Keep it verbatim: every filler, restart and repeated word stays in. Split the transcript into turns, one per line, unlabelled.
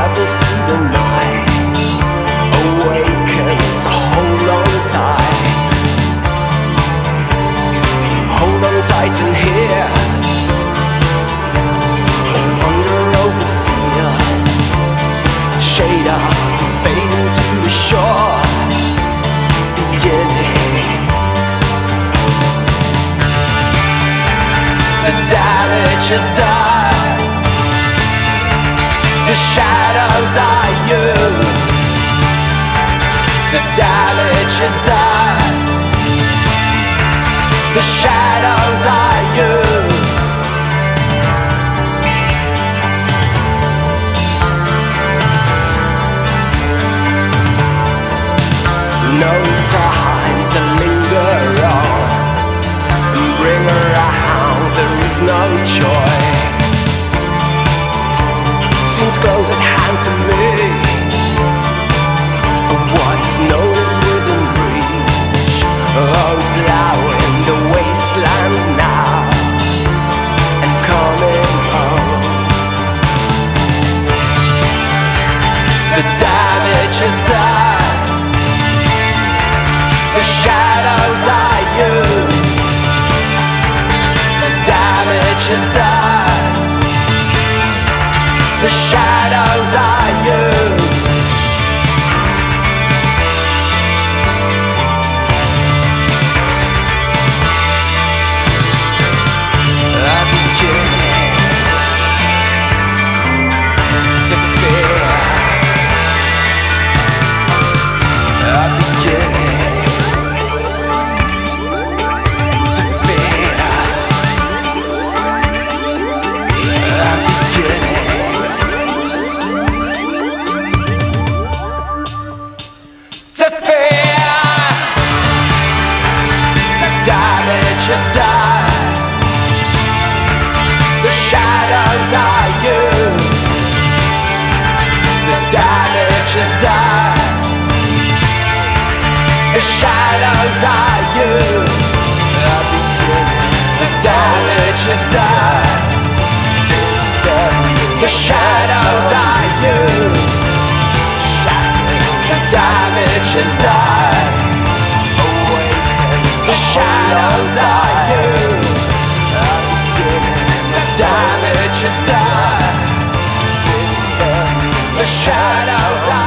travels through the night, awakens, hold on tight. Hold on tight and hear, wander over fields, shade up, fading to the shore, beginning. The damage is done, the shadows are you. The damage is done, the shadows are you. No time to linger on and bring around, there is no choice. Seems close at hand to me, what is known is within reach. Oh, plowing the wasteland now and coming home. The damage is done, the shadows are you. The damage is done, the shadows are you. A beginning to fear, a beginning to fear, a beginning to fear. The damage is done, the shadows are you. The damage is done, the shadows are you. A beginning. The damage is done, the shadows are you. The damage is done, the shadows are you. The damage is done, the shadows are